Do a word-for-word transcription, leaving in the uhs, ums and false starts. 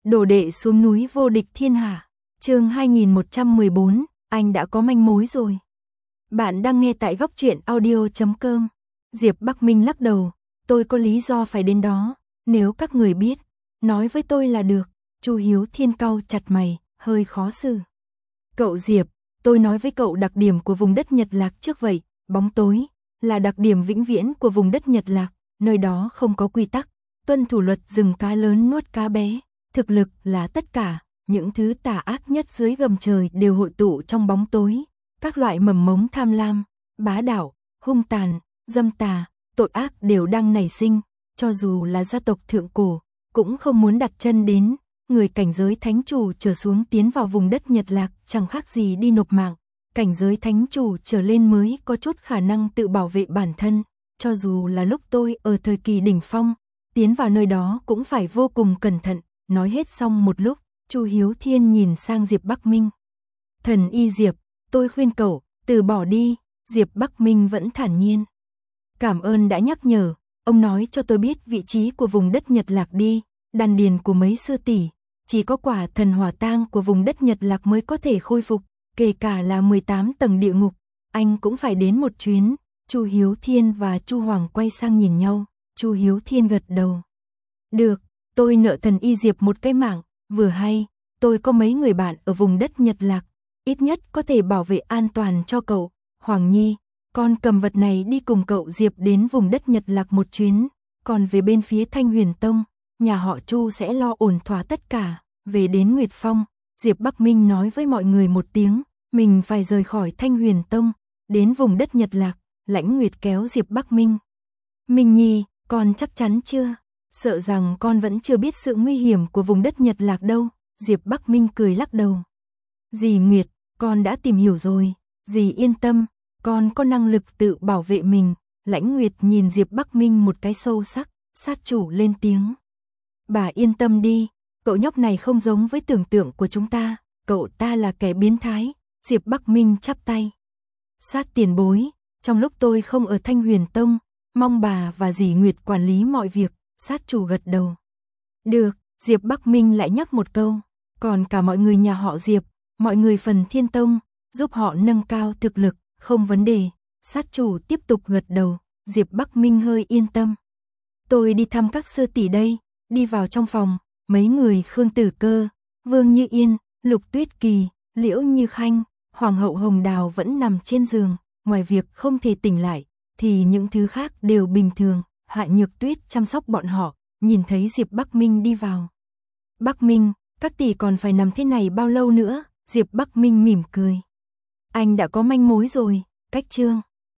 Đồ đệ xuống núi vô địch thiên hạ. Chương hai nghìn một trăm mười bốn, anh đã có manh mối rồi. Bạn đang nghe tại góc truyện audio chấm com. Diệp Bắc Minh lắc đầu, tôi có lý do phải đến đó, nếu các người biết, nói với tôi là được. Chu Hiếu Thiên cau chặt mày, hơi khó xử. Cậu Diệp, tôi nói với cậu đặc điểm của vùng đất Nhật Lạc trước vậy, bóng tối là đặc điểm vĩnh viễn của vùng đất Nhật Lạc, nơi đó không có quy tắc, tuân thủ luật rừng cá lớn nuốt cá bé, thực lực là tất cả, những thứ tà ác nhất dưới gầm trời đều hội tụ trong bóng tối, các loại mầm mống tham lam, bá đạo, hung tàn, dâm tà, tội ác đều đang nảy sinh, cho dù là gia tộc thượng cổ, cũng không muốn đặt chân đến. Người cảnh giới thánh chủ trở xuống tiến vào vùng đất Nhật Lạc chẳng khác gì đi nộp mạng, cảnh giới thánh chủ trở lên mới có chút khả năng tự bảo vệ bản thân, cho dù là lúc tôi ở thời kỳ đỉnh phong, tiến vào nơi đó cũng phải vô cùng cẩn thận. Nói hết xong một lúc, Chu Hiếu Thiên nhìn sang Diệp Bắc Minh. Thần y Diệp, tôi khuyên cậu, từ bỏ đi. Diệp Bắc Minh vẫn thản nhiên. Cảm ơn đã nhắc nhở, ông nói cho tôi biết vị trí của vùng đất Nhật Lạc đi, đan điền của mấy sư tỷ. Chỉ có quả thần hỏa tang của vùng đất Nhật Lạc mới có thể khôi phục, kể cả là mười tám tầng địa ngục, anh cũng phải đến một chuyến. Chu Hiếu Thiên và Chu Hoàng quay sang nhìn nhau, Chu Hiếu Thiên gật đầu. Được, tôi nợ thần y Diệp một cái mạng, vừa hay, tôi có mấy người bạn ở vùng đất Nhật Lạc, ít nhất có thể bảo vệ an toàn cho cậu. Hoàng Nhi, con cầm vật này đi cùng cậu Diệp đến vùng đất Nhật Lạc một chuyến, còn về bên phía Thanh Huyền Tông, nhà họ Chu sẽ lo ổn thỏa tất cả. Về đến Nguyệt Phong, Diệp Bắc Minh nói với mọi người một tiếng, mình phải rời khỏi Thanh Huyền Tông, đến vùng đất Nhật Lạc. Lãnh Nguyệt kéo Diệp Bắc Minh. Minh Nhi, con chắc chắn chưa? Sợ rằng con vẫn chưa biết sự nguy hiểm của vùng đất Nhật Lạc đâu. Diệp Bắc Minh cười lắc đầu. Dì Nguyệt, con đã tìm hiểu rồi, dì yên tâm, con có năng lực tự bảo vệ mình. Lãnh Nguyệt nhìn Diệp Bắc Minh một cái sâu sắc, sát chủ lên tiếng. Bà yên tâm đi, cậu nhóc này không giống với tưởng tượng của chúng ta, cậu ta là kẻ biến thái. Diệp Bắc Minh chắp tay. Sát tiền bối, trong lúc tôi không ở Thanh Huyền Tông, mong bà và dì Nguyệt quản lý mọi việc. Sát chủ gật đầu. Được, Diệp Bắc Minh lại nhắc một câu, còn cả mọi người nhà họ Diệp, mọi người phần Thiên Tông, giúp họ nâng cao thực lực, không vấn đề. Sát chủ tiếp tục gật đầu, Diệp Bắc Minh hơi yên tâm. Tôi đi thăm các sư tỷ đây. Đi vào trong phòng, mấy người Khương Tử Cơ, Vương Như Yên, Lục Tuyết Kỳ, Liễu Như Khanh, Hoàng hậu Hồng Đào vẫn nằm trên giường, ngoài việc không thể tỉnh lại, thì những thứ khác đều bình thường. Hạ Nhược Tuyết chăm sóc bọn họ, nhìn thấy Diệp Bắc Minh đi vào. Bắc Minh, các tỷ còn phải nằm thế này bao lâu nữa? Diệp Bắc Minh mỉm cười. Anh đã có manh mối rồi, cách chương.